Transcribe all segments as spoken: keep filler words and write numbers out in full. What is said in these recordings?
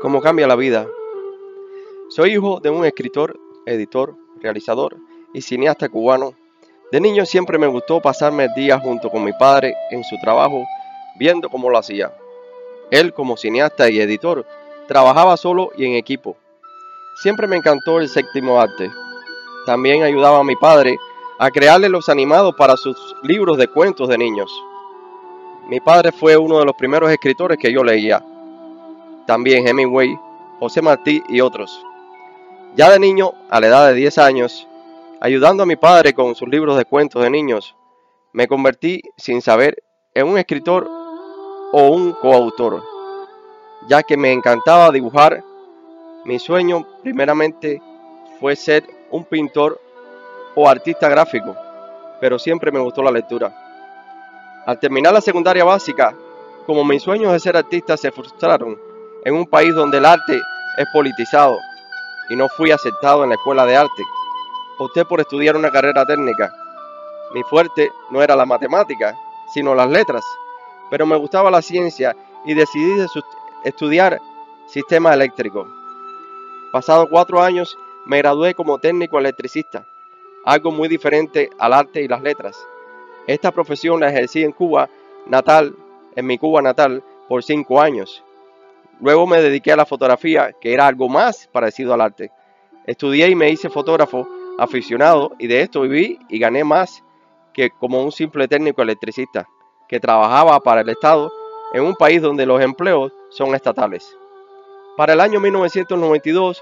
Cómo cambia la vida. Soy hijo de un escritor, editor, realizador y cineasta cubano. De niño siempre me gustó pasarme el día junto con mi padre en su trabajo, viendo cómo lo hacía. Él, como cineasta y editor, trabajaba solo y en equipo. Siempre me encantó el séptimo arte. También ayudaba a mi padre a crearle los animados para sus libros de cuentos de niños. Mi padre fue uno de los primeros escritores que yo leía. También Hemingway, José Martí y otros. Ya de niño, a la edad de diez años, ayudando a mi padre con sus libros de cuentos de niños, me convertí, sin saber, en un escritor o un coautor, ya que me encantaba dibujar. Mi sueño, primeramente, fue ser un pintor o artista gráfico, pero siempre me gustó la lectura. Al terminar la secundaria básica, como mis sueños de ser artista se frustraron en un país donde el arte es politizado y no fui aceptado en la escuela de arte, opté por estudiar una carrera técnica. Mi fuerte no era la matemática, sino las letras, pero me gustaba la ciencia y decidí estudiar sistemas eléctricos. Pasados cuatro años me gradué como técnico electricista, algo muy diferente al arte y las letras. Esta profesión la ejercí en Cuba natal, en mi Cuba natal, por cinco años. Luego me dediqué a la fotografía, que era algo más parecido al arte. Estudié y me hice fotógrafo aficionado y de esto viví y gané más que como un simple técnico electricista, que trabajaba para el Estado en un país donde los empleos son estatales. Para el año mil novecientos noventa y dos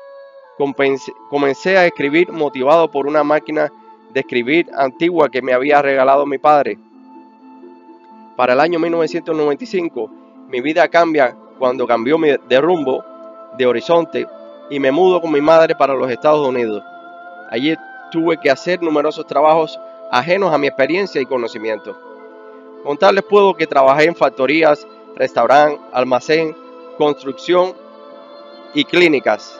comencé a escribir motivado por una máquina de escribir antigua que me había regalado mi padre. Para el año mil novecientos noventa y cinco mi vida cambia cuando cambió de rumbo, de horizonte, y me mudo con mi madre para los Estados Unidos. Allí tuve que hacer numerosos trabajos ajenos a mi experiencia y conocimiento. Contarles puedo que trabajé en factorías, restaurante, almacén, construcción y clínicas.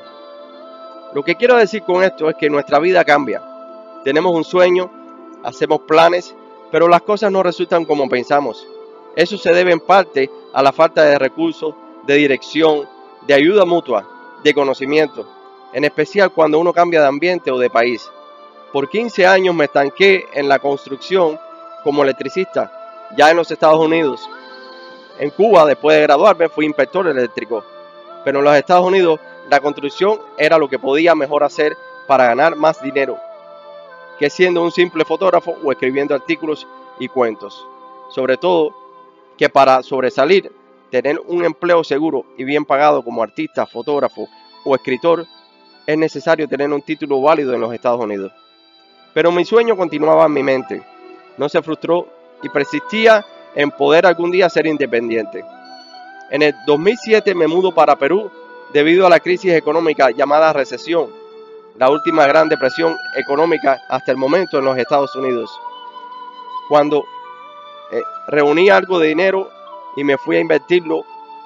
Lo que quiero decir con esto es que nuestra vida cambia. Tenemos un sueño, hacemos planes, pero las cosas no resultan como pensamos. Eso se debe en parte a la falta de recursos, de dirección, de ayuda mutua, de conocimiento, en especial cuando uno cambia de ambiente o de país. Por quince años me estanqué en la construcción como electricista, ya en los Estados Unidos. En Cuba, después de graduarme, fui inspector eléctrico, pero en los Estados Unidos la construcción era lo que podía mejor hacer para ganar más dinero que siendo un simple fotógrafo o escribiendo artículos y cuentos. Sobre todo que para sobresalir, tener un empleo seguro y bien pagado como artista, fotógrafo o escritor, es necesario tener un título válido en los Estados Unidos. Pero mi sueño continuaba en mi mente, no se frustró y persistía en poder algún día ser independiente. En el dos mil siete me mudo para Perú debido a la crisis económica llamada recesión, la última gran depresión económica hasta el momento en los Estados Unidos. Cuando eh, reuní algo de dinero y me fui a invertirlo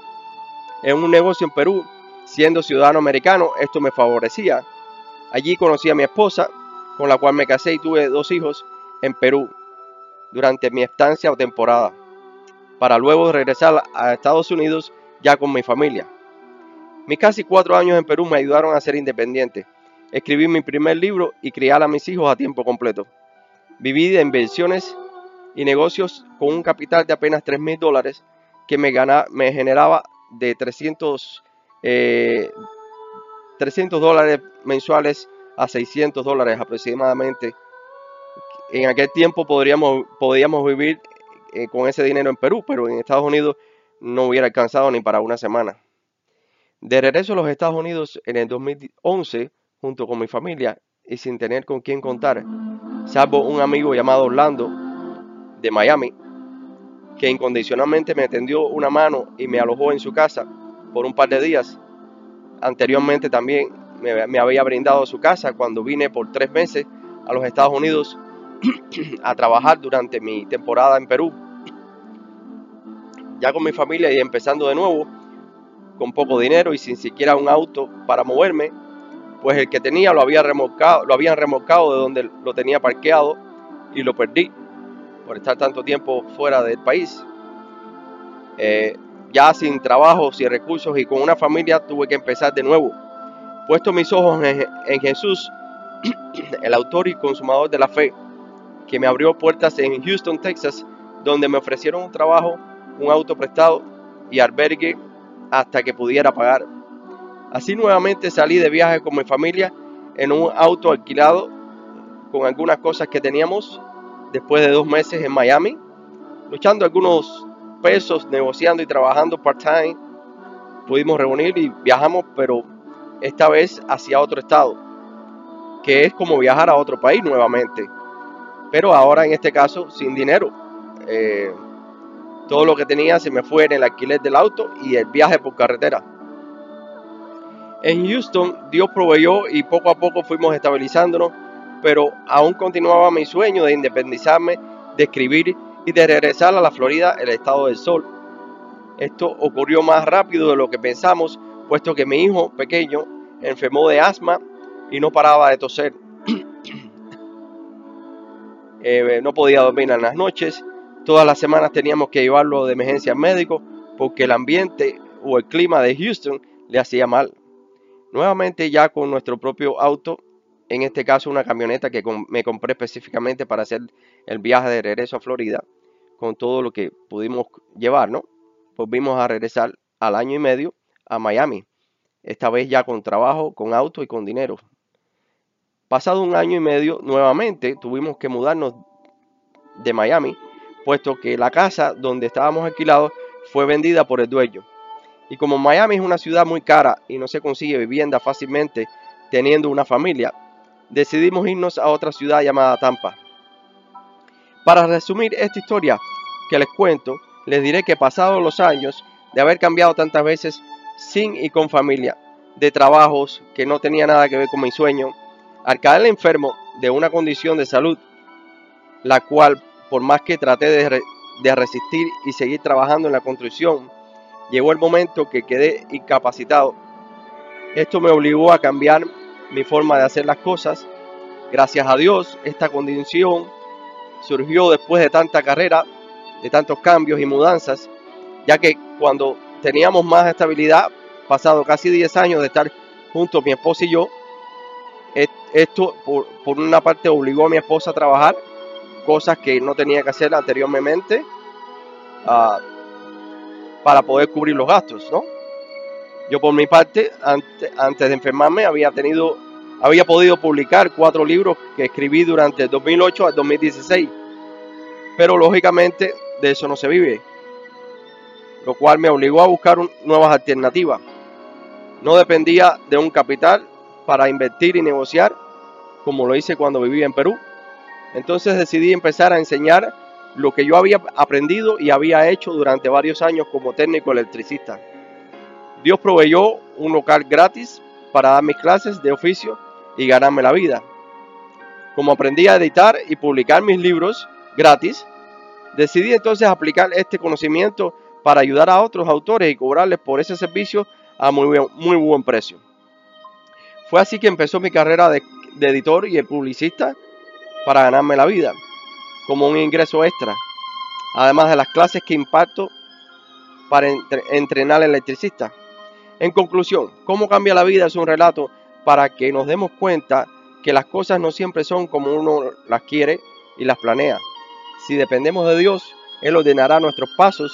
en un negocio en Perú, siendo ciudadano americano, esto me favorecía. Allí conocí a mi esposa, con la cual me casé y tuve dos hijos en Perú durante mi estancia o temporada, para luego regresar a Estados Unidos ya con mi familia. Mis casi cuatro años en Perú me ayudaron a ser independiente. Escribí mi primer libro y criar a mis hijos a tiempo completo. Viví de inversiones y negocios con un capital de apenas tres mil dólares que me, ganaba, me generaba de trescientos, eh, trescientos dólares mensuales a seiscientos dólares aproximadamente. En aquel tiempo podríamos, podíamos vivir eh, con ese dinero en Perú, pero en Estados Unidos no hubiera alcanzado ni para una semana. De regreso a los Estados Unidos en el dos mil once, junto con mi familia y sin tener con quién contar, salvo un amigo llamado Orlando de Miami, que incondicionalmente me tendió una mano y me alojó en su casa por un par de días. Anteriormente también me, me había brindado su casa cuando vine por tres meses a los Estados Unidos a trabajar durante mi temporada en Perú. Ya con mi familia y empezando de nuevo, con poco dinero y sin siquiera un auto para moverme, pues el que tenía lo había remolcado, lo habían remolcado de donde lo tenía parqueado y lo perdí por estar tanto tiempo fuera del país. Eh, ya sin trabajo, sin recursos y con una familia, tuve que empezar de nuevo. Puesto mis ojos en, en Jesús, el autor y consumador de la fe, que me abrió puertas en Houston, Texas, donde me ofrecieron un trabajo, un auto prestado y albergue hasta que pudiera pagar. Así nuevamente salí de viaje con mi familia en un auto alquilado con algunas cosas que teníamos. Después de dos meses en Miami, luchando algunos pesos, negociando y trabajando part-time, pudimos reunir y viajamos, pero esta vez hacia otro estado, que es como viajar a otro país nuevamente, pero ahora en este caso sin dinero. Eh, todo lo que tenía se me fue en el alquiler del auto y el viaje por carretera. En Houston Dios proveyó y poco a poco fuimos estabilizándonos, pero aún continuaba mi sueño de independizarme, de escribir y de regresar a la Florida, el estado del sol. Esto ocurrió más rápido de lo que pensamos, puesto que mi hijo pequeño enfermó de asma y no paraba de toser. eh, no podía dormir en las noches. Todas las semanas teníamos que llevarlo de emergencia al médico porque el ambiente o el clima de Houston le hacía mal. Nuevamente ya con nuestro propio auto, en este caso una camioneta que me compré específicamente para hacer el viaje de regreso a Florida, con todo lo que pudimos llevar, ¿no? Volvimos a regresar al año y medio a Miami, esta vez ya con trabajo, con auto y con dinero. Pasado un año y medio, nuevamente tuvimos que mudarnos de Miami, puesto que la casa donde estábamos alquilados fue vendida por el dueño. Y como Miami es una ciudad muy cara y no se consigue vivienda fácilmente teniendo una familia, decidimos irnos a otra ciudad llamada Tampa. Para resumir esta historia que les cuento, les diré que pasados los años de haber cambiado tantas veces sin y con familia, de trabajos que no tenía nada que ver con mi sueño, al caer enfermo de una condición de salud, la cual por más que traté de, re de resistir y seguir trabajando en la construcción, llegó el momento que quedé incapacitado. Esto me obligó a cambiar mi forma de hacer las cosas. Gracias a Dios, esta condición surgió después de tanta carrera, de tantos cambios y mudanzas, ya que cuando teníamos más estabilidad, pasado casi diez años de estar juntos mi esposa y yo, esto por, por una parte obligó a mi esposa a trabajar, cosas que no tenía que hacer anteriormente, uh, para poder cubrir los gastos, ¿no? Yo por mi parte, antes, antes de enfermarme, había tenido, había podido publicar cuatro libros que escribí durante el dos mil ocho al dos mil dieciséis, pero lógicamente de eso no se vive, lo cual me obligó a buscar un, nuevas alternativas. No dependía de un capital para invertir y negociar, como lo hice cuando vivía en Perú. Entonces decidí empezar a enseñar lo que yo había aprendido y había hecho durante varios años como técnico electricista. Dios proveyó un local gratis para dar mis clases de oficio y ganarme la vida. Como aprendí a editar y publicar mis libros gratis, decidí entonces aplicar este conocimiento para ayudar a otros autores y cobrarles por ese servicio a muy, muy buen precio. Fue así que empezó mi carrera de, de editor y de publicista para ganarme la vida, como un ingreso extra, además de las clases que imparto para entre, entrenar al electricista. En conclusión, ¿cómo cambia la vida? Es un relato para que nos demos cuenta que las cosas no siempre son como uno las quiere y las planea. Si dependemos de Dios, Él ordenará nuestros pasos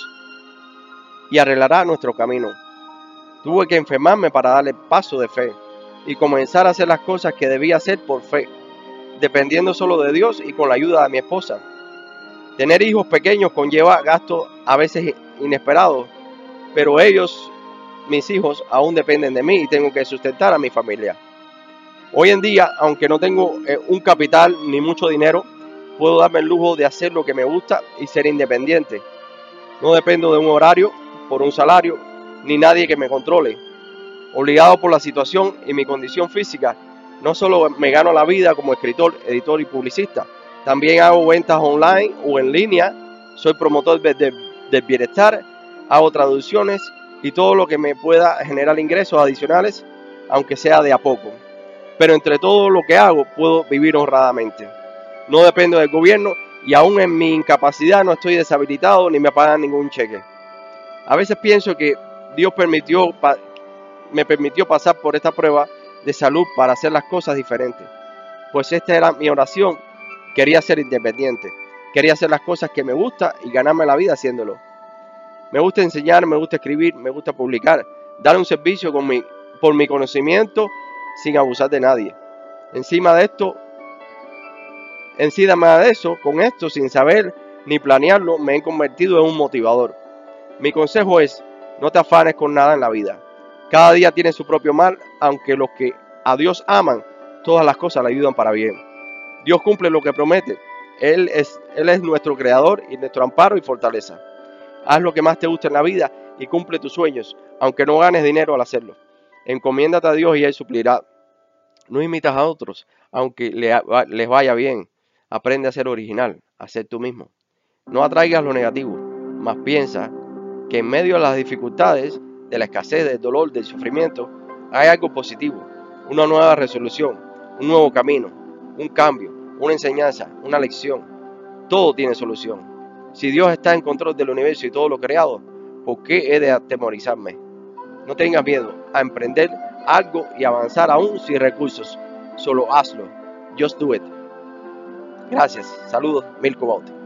y arreglará nuestro camino. Tuve que enfermarme para darle paso de fe y comenzar a hacer las cosas que debía hacer por fe, dependiendo solo de Dios y con la ayuda de mi esposa. Tener hijos pequeños conlleva gastos a veces inesperados, pero ellos, mis hijos, aún dependen de mí y tengo que sustentar a mi familia. Hoy en día, aunque no tengo eh, un capital ni mucho dinero, puedo darme el lujo de hacer lo que me gusta y ser independiente. No dependo de un horario, por un salario, ni nadie que me controle. Obligado por la situación y mi condición física, no solo me gano la vida como escritor, editor y publicista, también hago ventas online o en línea, soy promotor del de, de bienestar, hago traducciones y todo lo que me pueda generar ingresos adicionales, aunque sea de a poco. Pero entre todo lo que hago, puedo vivir honradamente. No dependo del gobierno y aún en mi incapacidad no estoy deshabilitado ni me pagan ningún cheque. A veces pienso que Dios permitió, me permitió pasar por esta prueba de salud para hacer las cosas diferentes. Pues esta era mi oración. Quería ser independiente. Quería hacer las cosas que me gusta y ganarme la vida haciéndolo. Me gusta enseñar, me gusta escribir, me gusta publicar, dar un servicio con mi, por mi conocimiento sin abusar de nadie. Encima de esto, encima de eso, con esto, sin saber ni planearlo, me he convertido en un motivador. Mi consejo es, no te afanes con nada en la vida. Cada día tiene su propio mal, aunque los que a Dios aman, todas las cosas le ayudan para bien. Dios cumple lo que promete. Él es, Él es nuestro creador y nuestro amparo y fortaleza. Haz lo que más te gusta en la vida y cumple tus sueños, aunque no ganes dinero al hacerlo. Encomiéndate a Dios y Él suplirá. No imitas a otros, aunque les vaya bien. Aprende a ser original, a ser tú mismo. No atraigas lo negativo, mas piensa que en medio de las dificultades, de la escasez, del dolor, del sufrimiento, hay algo positivo, una nueva resolución, un nuevo camino, un cambio, una enseñanza, una lección. Todo tiene solución. Si Dios está en control del universo y todo lo creado, ¿por qué he de atemorizarme? No tengas miedo a emprender algo y avanzar aún sin recursos. Solo hazlo. Just do it. Gracias. Saludos, Milko Bout.